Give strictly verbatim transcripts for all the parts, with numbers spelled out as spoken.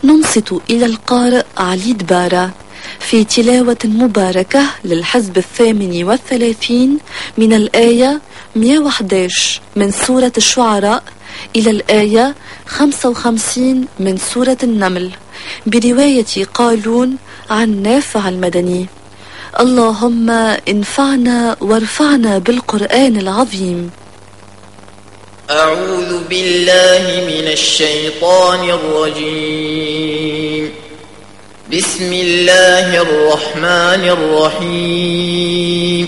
ننصت إلى القارئ علي دبارة في تلاوة مباركة للحزب الثامن والثلاثين من الآية مئة وأحد عشر من سورة الشعراء إلى الآية خمسة وخمسين من سورة النمل برواية قالون عن نافع المدني. اللهم انفعنا وارفعنا بالقرآن العظيم. أعوذ بالله من الشيطان الرجيم. بسم الله الرحمن الرحيم.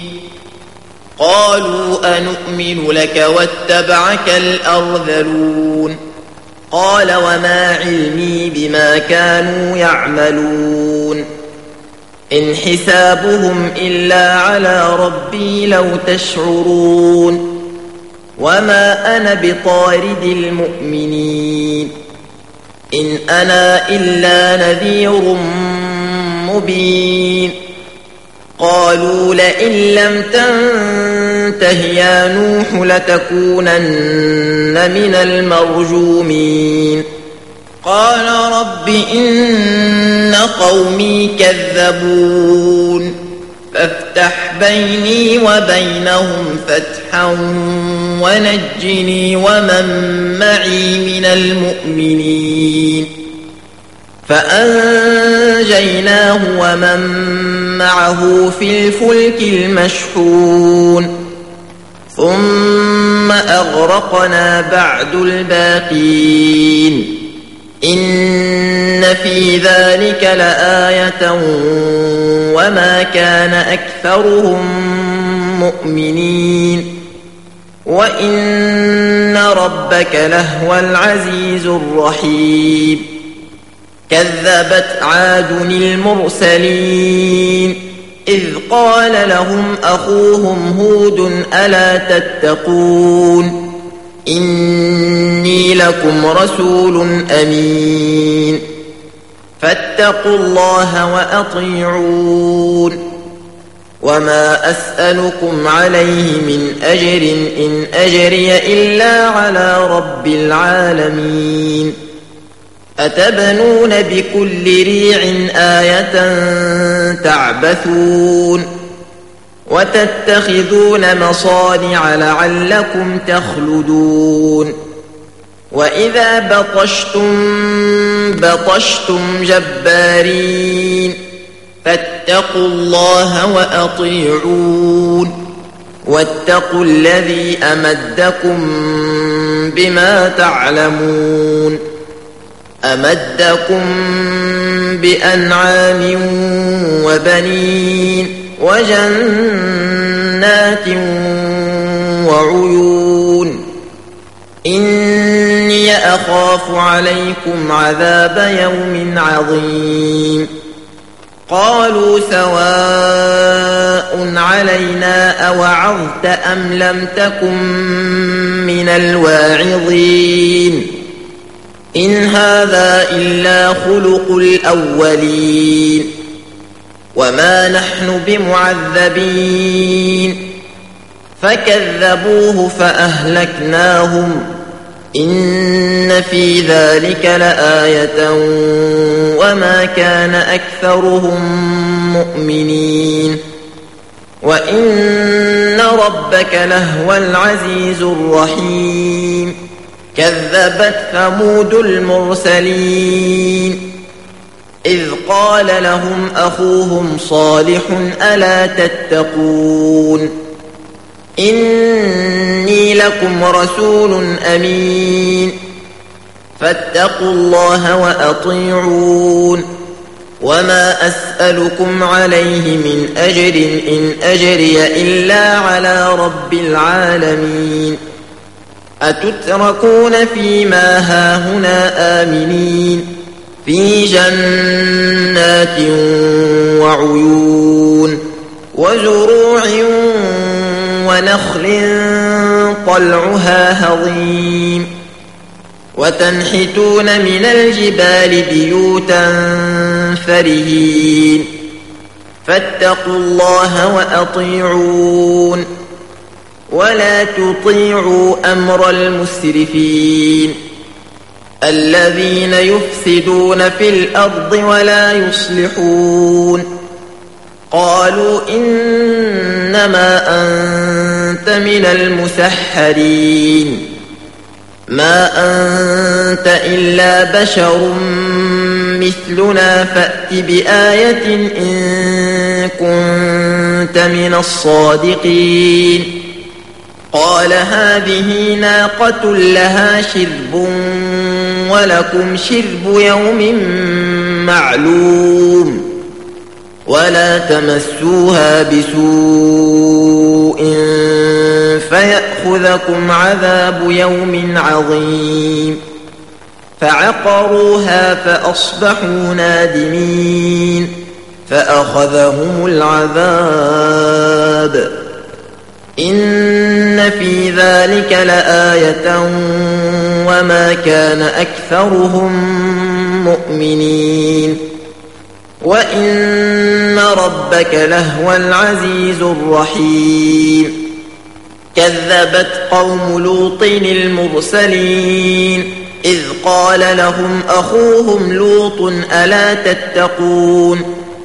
قالوا أنؤمن لك واتبعك الأرذلون قال وما علمي بما كانوا يعملون إن حسابهم إلا على ربي لو تشعرون وما أنا بطارد المؤمنين إن أنا إلا نذير مبين قالوا لئن لم تنته يا نوح لتكونن من المرجومين قال رب إن قومي كذبون فافتح بيني وبينهم فتحا ونجني ومن معي من المؤمنين فأنجيناه ومن معه في الفلك المشحون ثم أغرقنا بعد الباقين إن في ذلك لآية وما كان أكثرهم مؤمنين وإن ربك لهو العزيز الرحيم كذبت عاد المرسلين إذ قال لهم أخوهم هود ألا تتقون إني لكم رسول أمين فاتقوا الله وأطيعون وما أسألكم عليه من أجر إن أجري إلا على رب العالمين أتبنون بكل ريع آية تعبثون وتتخذون مصانع لعلكم تخلدون وإذا بطشتم بطشتم جبارين فاتقوا الله وأطيعون واتقوا الذي أمدكم بما تعلمون أمدكم بأنعام وبنين وجنات وعيون إني أخاف عليكم عذاب يوم عظيم قالوا سواء علينا أوعظت أم لم تكن من الواعظين إن هذا إلا خلق الأولين وما نحن بمعذبين فكذبوه فأهلكناهم إن في ذلك لآية وما كان أكثرهم مؤمنين وإن ربك لهو العزيز الرحيم كذبت ثمود المرسلين إذ قال لهم أخوهم صالح ألا تتقون إني لكم رسول أمين فاتقوا الله وأطيعون وما أسألكم عليه من أجر إن أجري إلا على رب العالمين أتتركون فيما هاهنا آمنين في جنات وعيون وزروع ونخل طلعها هضيم وتنحتون من الجبال بيوتا فرهين فاتقوا الله وأطيعون ولا تطيعوا أمر المسرفين الذين يفسدون في الأرض ولا يصلحون قالوا إنما أنت من المسحرين ما أنت إلا بشر مثلنا فأت بآية إن كنت من الصادقين قال هذه ناقة لها شرب ولكم شرب يوم معلوم ولا تمسوها بسوء فيأخذكم عذاب يوم عظيم فعقروها فأصبحوا نادمين فأخذهم العذاب إن في ذلك لآية وما كان أكثرهم مؤمنين وإن ربك لهو العزيز الرحيم كذبت قوم لوط المرسلين إذ قال لهم أخوهم لوط ألا تتقون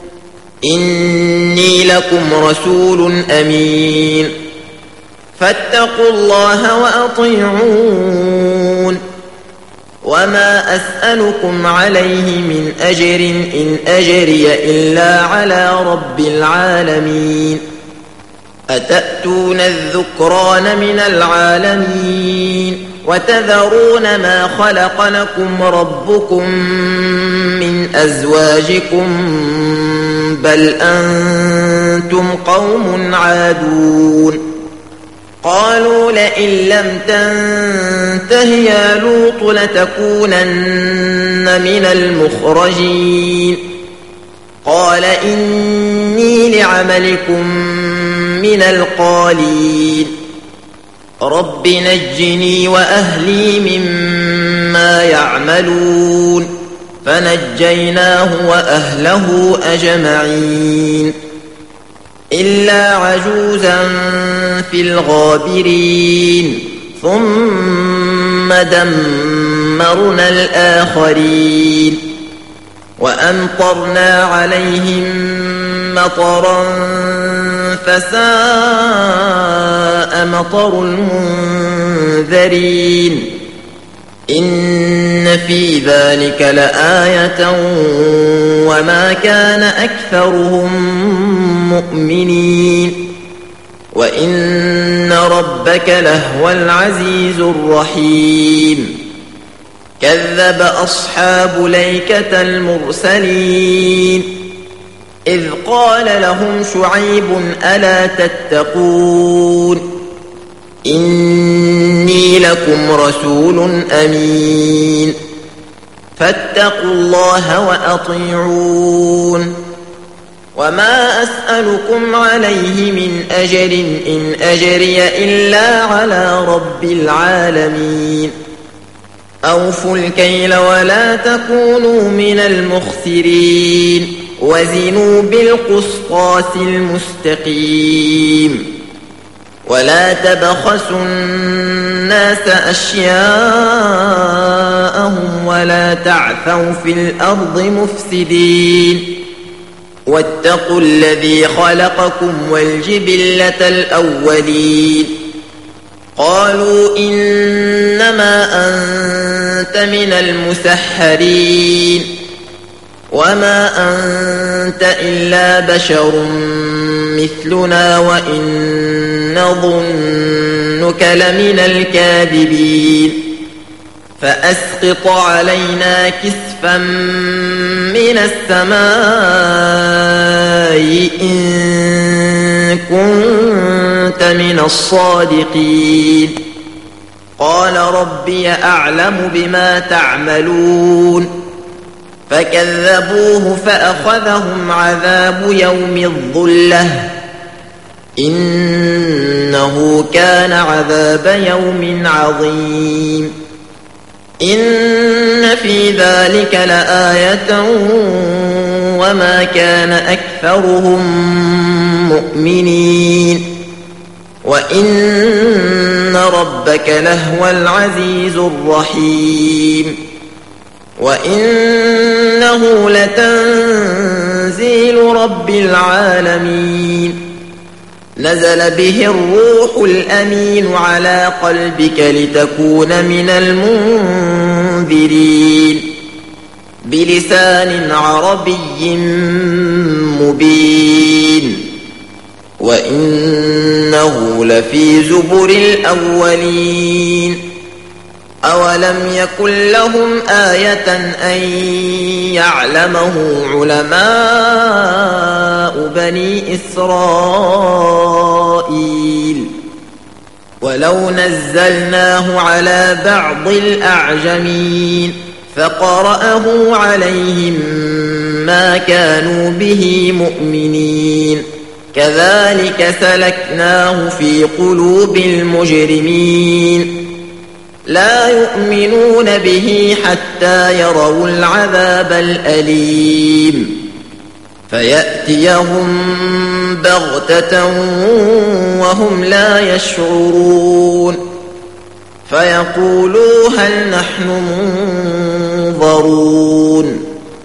إني لكم رسول أمين فاتقوا الله وأطيعون وما أسألكم عليه من أجر إن أجري إلا على رب العالمين أتأتون الذكران من العالمين وتذرون ما خلق لكم ربكم من أزواجكم بل أنتم قوم عادون قالوا لئن لم تنته يا لوط لتكونن من المخرجين قال إني لعملكم من القالين رب نجني وأهلي مما يعملون فنجيناه وأهله أجمعين إلا عجوزا في الغابرين ثم دمرنا الآخرين وأمطرنا عليهم مطرا فساء مطر المنذرين إن في ذلك لآية وما كان أكثرهم مؤمنين وإن ربك لهو العزيز الرحيم كذب أصحاب الأيكة المرسلين إذ قال لهم شعيب ألا تتقون إني لكم رسول أمين فاتقوا الله وأطيعون وما أسألكم عليه من أجر إن أجري إلا على رب العالمين أوفوا الكيل ولا تكونوا من المخسرين وزنوا بالقسطاس المستقيم ولا تبخسوا الناس أشياءهم ولا تعثوا في الأرض مفسدين واتقوا الذي خلقكم والجبلة الأولين قالوا إنما أنت من المسحرين وما أنت إلا بشر مثلنا وإن نظنك لمن الكاذبين فأسقط علينا كسفا من السماء إن كنت من الصادقين قال ربي أعلم بما تعملون فكذبوه فأخذهم عذاب يوم الظلة إنه كان عذاب يوم عظيم إن في ذلك لآية وما كان أكثرهم مؤمنين وإن ربك لهو العزيز الرحيم وإنه لتنزيل رب العالمين نزل به الروح الأمين على قلبك لتكون من المنذرين بلسان عربي مبين وإنه لفي زبر الأولين أولم يكن لهم آية أن يعلمه علماء بني إسرائيل ولو نزلناه على بعض الأعجمين فقرأه عليهم ما كانوا به مؤمنين كذلك سلكناه في قلوب المجرمين لا يؤمنون به حتى يروا العذاب الأليم فيأتيهم بغتة وهم لا يشعرون فيقولوا هل نحن منظرون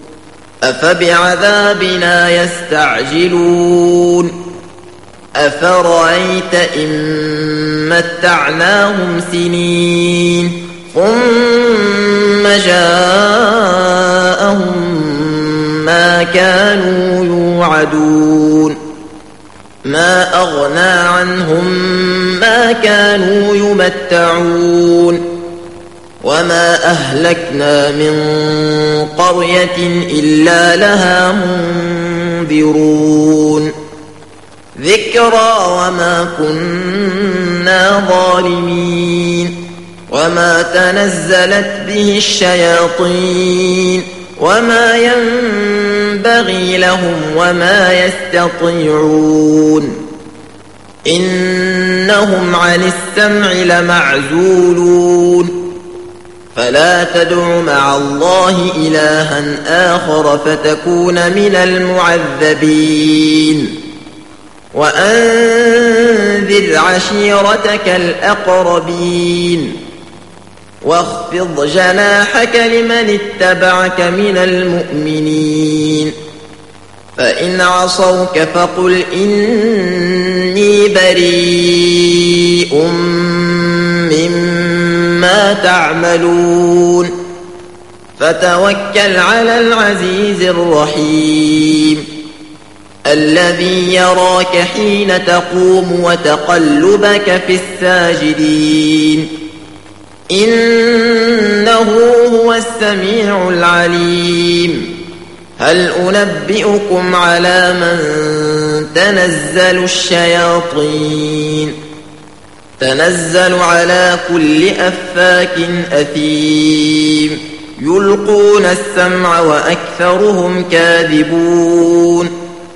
أفبعذابنا يستعجلون أفرأيت إن متعناهم سنين ثم جاءهم ما كانوا يوعدون ما أغنى عنهم ما كانوا يمتعون وما أهلكنا من قرية إلا لها منذرون ذكرى وما كنا ظالمين وما تنزلت به الشياطين وما ينبغي لهم وما يستطيعون إنهم عن السمع لمعزولون فلا تدع مع الله إلها آخر فتكون من المعذبين وأنذر عشيرتك الأقربين واخفض جناحك لمن اتبعك من المؤمنين فإن عصوك فقل إني بريء مما تعملون فتوكل على العزيز الرحيم الذي يراك حين تقوم وتقلبك في الساجدين إنه هو السميع العليم هل أنبئكم على من تنزل الشياطين تنزل على كل أفاك أثيم يلقون السمع وأكثرهم كاذبون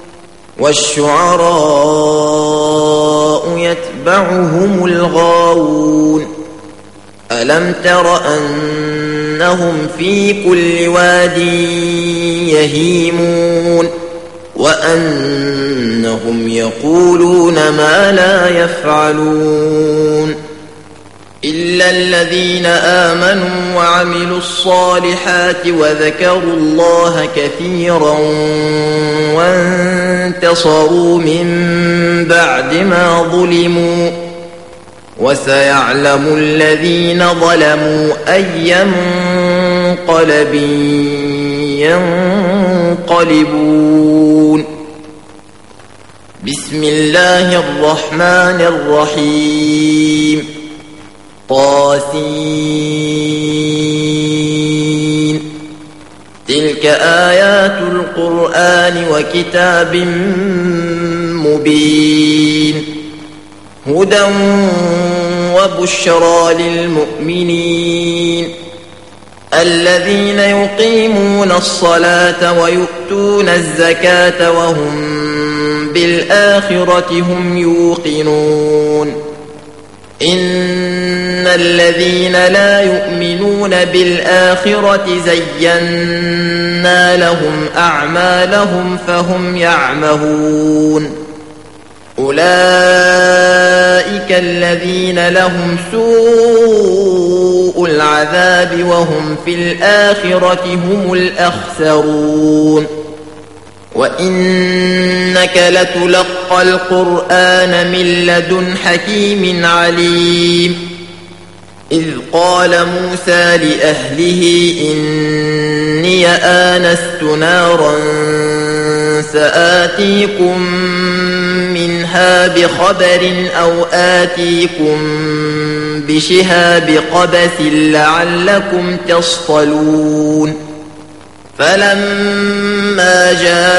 والشعراء يتبعهم الغاوون ألم تر أنهم في كل واد يهيمون وأنهم يقولون ما لا يفعلون إلا الذين آمنوا وعملوا الصالحات وذكروا الله كثيرا وانتصروا من بعد ما ظلموا وسيعلم الذين ظلموا أي منقلب ينقلبون بسم الله الرحمن الرحيم طاسين تلك آيات القرآن وكتاب مبين هدى وبشرى للمؤمنين الذين يقيمون الصلاة ويؤتون الزكاة وهم بالآخرة هم يوقنون إن الذين لا يؤمنون بالآخرة زينا لهم أعمالهم فهم يعمهون أولئك الذين لهم سوء العذاب وهم في الآخرة هم الأخسرون وإنك لتلقى القرآن من لدن حكيم عليم إذ قال موسى لأهله إني آنست نارا سآتيكم منها بخبر أو آتيكم بشهاب قبس لعلكم تصطلون فلما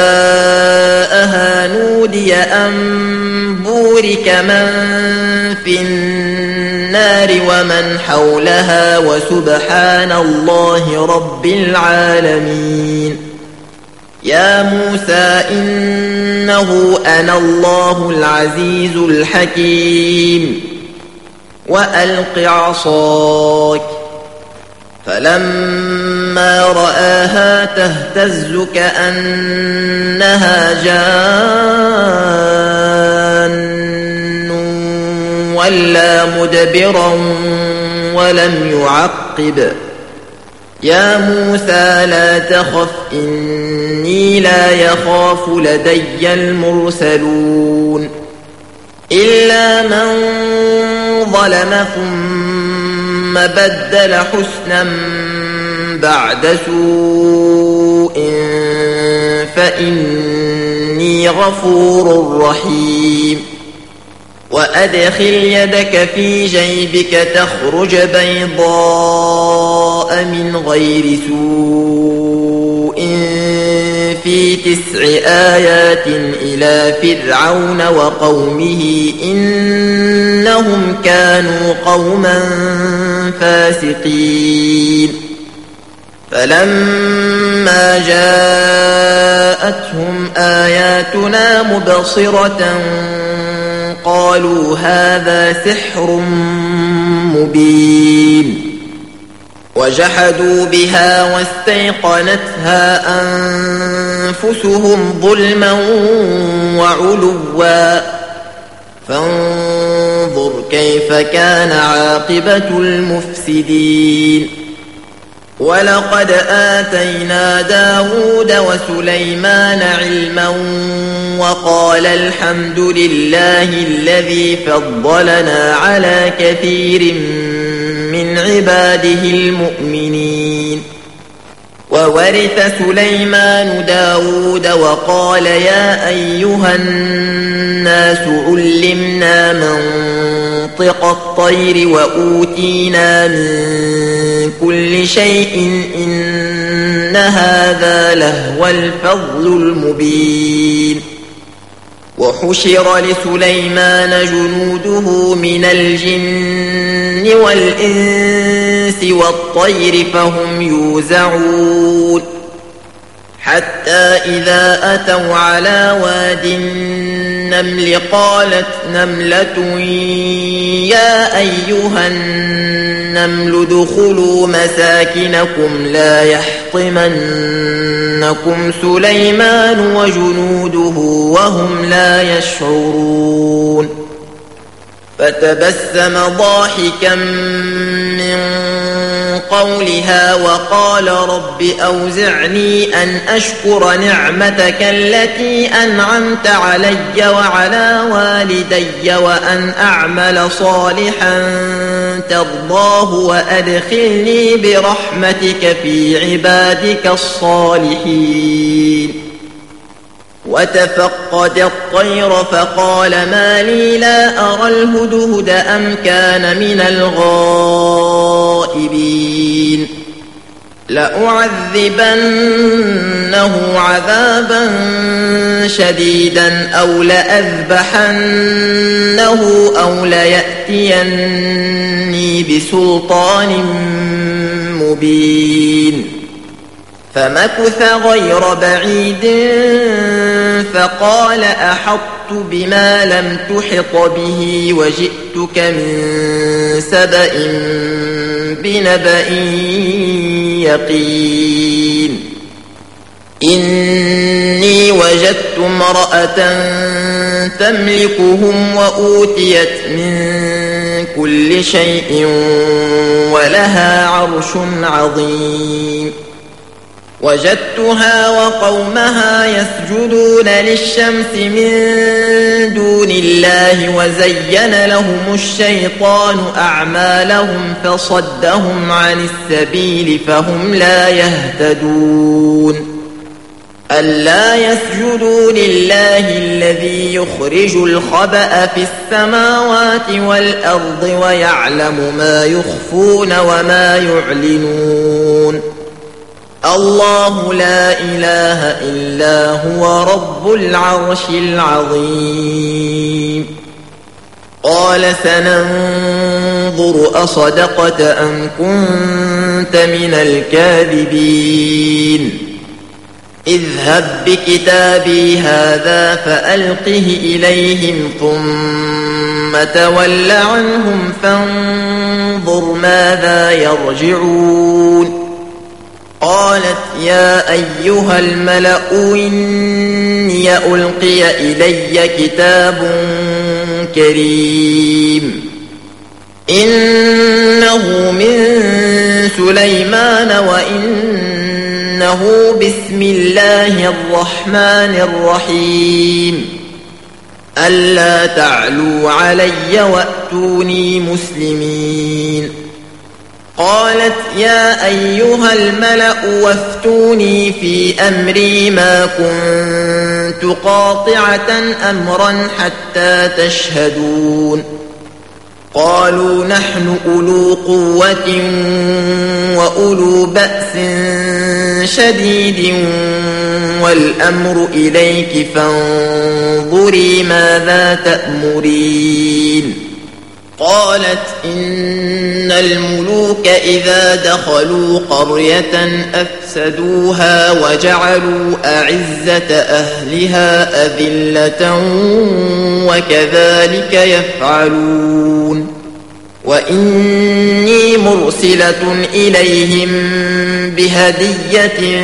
جاءها نودي أن بورك من في النار ومن حولها وسبحان الله رب العالمين يا موسى إنه أنا الله العزيز الحكيم وألق عصاك فلما رآها تهتز كأنها جان ولا مدبرا ولم يعقب يا موسى لا تخف إني لا يخاف لدي المرسلون إلا من ظلم ثم بدل حسنا بعد سوء فإني غفور رحيم وأدخل يدك في جيبك تخرج بيضاء من غير سوء في تسع آيات إلى فرعون وقومه إنهم كانوا قوما فاسقين فلما جاءتهم آياتنا مبصرة قالوا هذا سحر مبين وجحدوا بها واستيقنتها أنفسهم ظلما وعلوا فانظر كيف كان عاقبة المفسدين ولقد آتينا داود وسليمان علما وقال الحمد لله الذي فضلنا على كثير من عباده المؤمنين وورث سليمان داود وقال يا أيها الناس علمنا منطق الطير وأوتينا من كل شيء إن هذا لهو الفضل المبين وحشر لسليمان جنوده من الجن والإنس والطير فهم يوزعون حتى إذا أتوا على واد النمل قالت نملة يا أيها النمل ادخلوا مساكنكم لا يحطمنكم سليمان وجنوده وهم لا يشعرون فتبسم ضاحكا من قولها وقال رب أوزعني أن أشكر نعمتك التي أنعمت علي وعلى والدي وأن أعمل صالحا ترضاه وأدخلني برحمتك في عبادك الصالحين وتفقد الطير فقال ما لي لا أرى الهدهد أم كان من الغائبين لأعذبنه عذابا شديدا أو لأذبحنه أو ليأتيني بسلطان مبين فمكث غير بعيد فقال أحطت بما لم تحط به وجئتك من سبأ بنبأ يقين إني وجدت امرأة تملكهم وأوتيت من بكل شيء ولها عرش عظيم. وجدتها وقومها يسجدون للشمس من دون الله وزين لهم الشيطان أعمالهم فصدهم عن السبيل فهم لا يهتدون. ألا يسجدوا لله الذي يخرج الخبأ في السماوات والأرض ويعلم ما يخفون وما يعلنون. الله لا إله إلا هو رب العرش العظيم. قال سننظر أصدقت أم كنت من الكاذبين. اذهب بكتابي هذا فألقه إليهم ثم تول عنهم فانظر ماذا يرجعون. قالت يا أيها الملأ إني ألقي إلي كتاب كريم إنه من سليمان وإنه بسم الله الرحمن الرحيم ألا تعلوا علي وأتوني مسلمين. قالت يا أيها الملأ وافتوني في أمري ما كنت قاطعة أمرا حتى تشهدون. قالوا نحن أولو قوة وأولو بأس شديد والأمر إليك فانظري ماذا تأمرين. قالت إن الملوك إذا دخلوا قرية أفسدوها وجعلوا أعزة أهلها أذلة وكذلك يفعلون. وإني مرسلة إليهم بهدية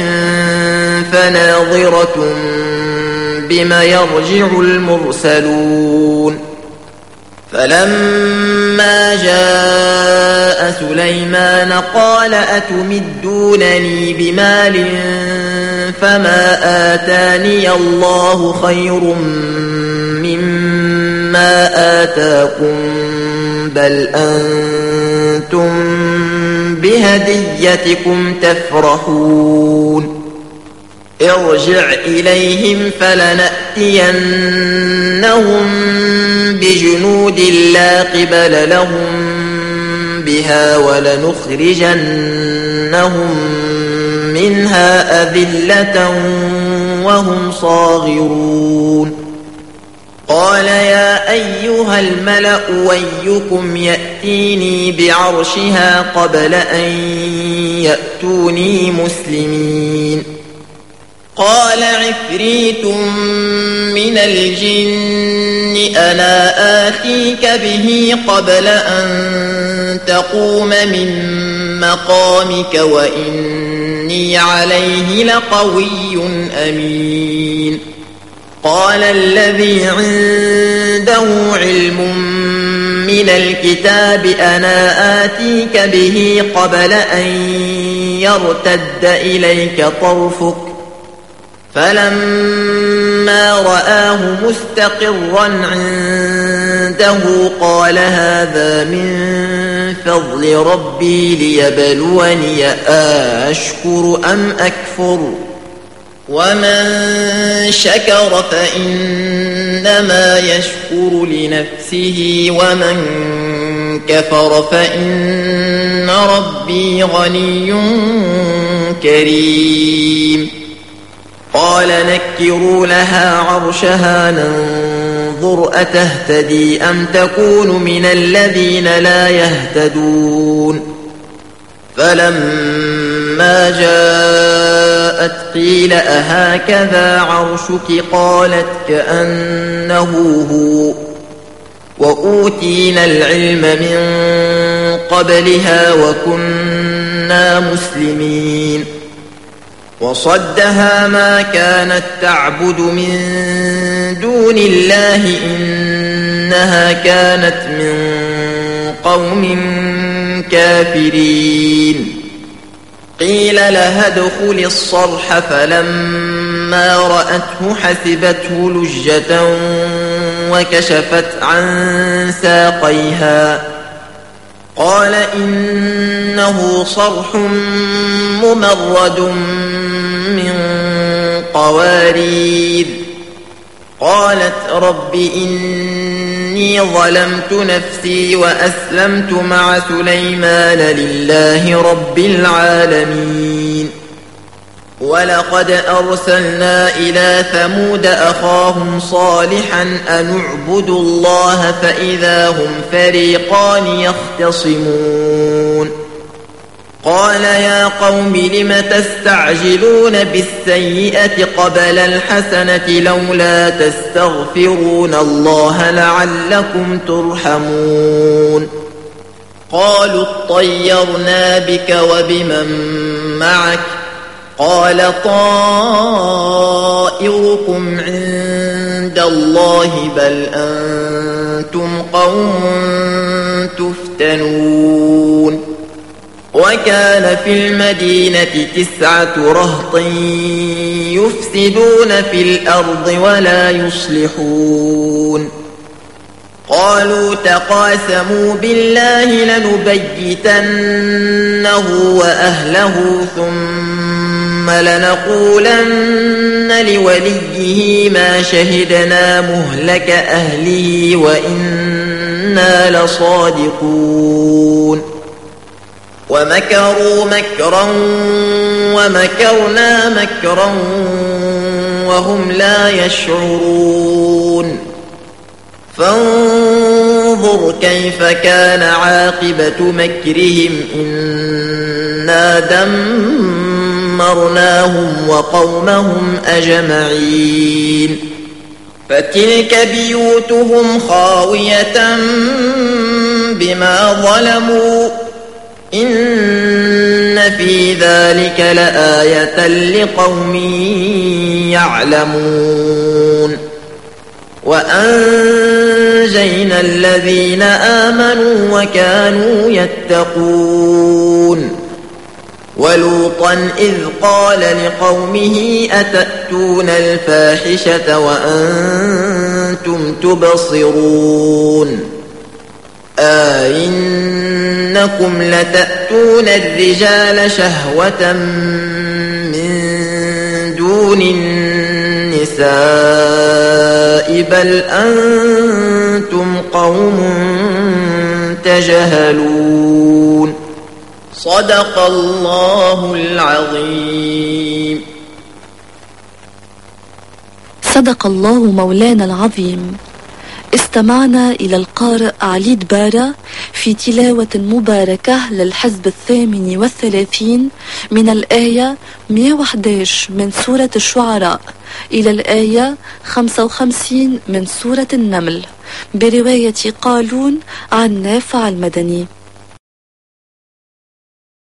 فناظرة بما يرجع المرسلون. فلما جاء سليمان قال أتمدونني بمال فما آتاني الله خير مما آتاكم بل أنتم بهديتكم تفرحون. ارجع إليهم فلنأتينهم بجنود لا قبل لهم بها ولنخرجنهم منها أذلة وهم صاغرون. قال يا أيها الملأ أيكم يأتيني بعرشها قبل أن يأتوني مسلمين. قال عفريت من الجن أنا آتيك به قبل أن تقوم من مقامك وإني عليه لقوي أمين. قال الذي عنده علم من الكتاب أنا آتيك به قبل أن يرتد إليك طرفك فلما رآه مستقرا عنده قال هذا من فضل ربي ليبلوني أشكر أم أكفر ومن شكر فإنما يشكر لنفسه ومن كفر فإن ربي غني كريم. قال نكروا لها عرشها ننظر أتهتدي أم تكون من الذين لا يهتدون. فلما جاءت قيل أهكذا عرشك قالت كأنه هو وأوتينا العلم من قبلها وكنا مسلمين. وصدها ما كانت تعبد من دون الله إنها كانت من قوم كافرين قيل لها ادخل الصرح فلما رأته حسبته لجة وكشفت عن ساقيها قال إنه صرح ممرد من قوارير قالت رب إني ظلمت نفسي وأسلمت مع سليمان لله رب العالمين ولقد أرسلنا إلى ثمود أخاهم صالحا أن اعبدوا الله فإذا هم فريقان يختصمون قال يا قوم لم تستعجلون بالسيئة قبل الحسنة لولا تستغفرون الله لعلكم ترحمون قالوا اطيرنا بك وبمن معك قال طائركم عند الله بل أنتم قوم تفتنون وكان في المدينة تسعة رهط يفسدون في الأرض ولا يصلحون قالوا تقاسموا بالله لنبيتنه وأهله ثم لنقولن لوليه ما شهدنا مهلك أهله وإنا لصادقون ومكروا مكرا ومكرنا مكرا وهم لا يشعرون فانظر كيف كان عاقبة مكرهم إنا دمرناهم وقومهم أجمعين فتلك بيوتهم خاوية بما ظلموا إن في ذلك لآية لقوم يعلمون وأنجينا الذين آمنوا وكانوا يتقون ولوطا إذ قال لقومه أتأتون الفاحشة وأنتم تبصرون أئنكم لتأتون الرجال شهوة من دون النساء بل أنتم قوم تجهلون صدق الله العظيم. صدق الله مولانا العظيم. استمعنا إلى القارئ علي دبارة في تلاوة مباركة للحزب الثامن والثلاثين من الآية مئة وأحد عشر من سورة الشعراء إلى الآية خمسة وخمسين من سورة النمل برواية قالون عن نافع المدني.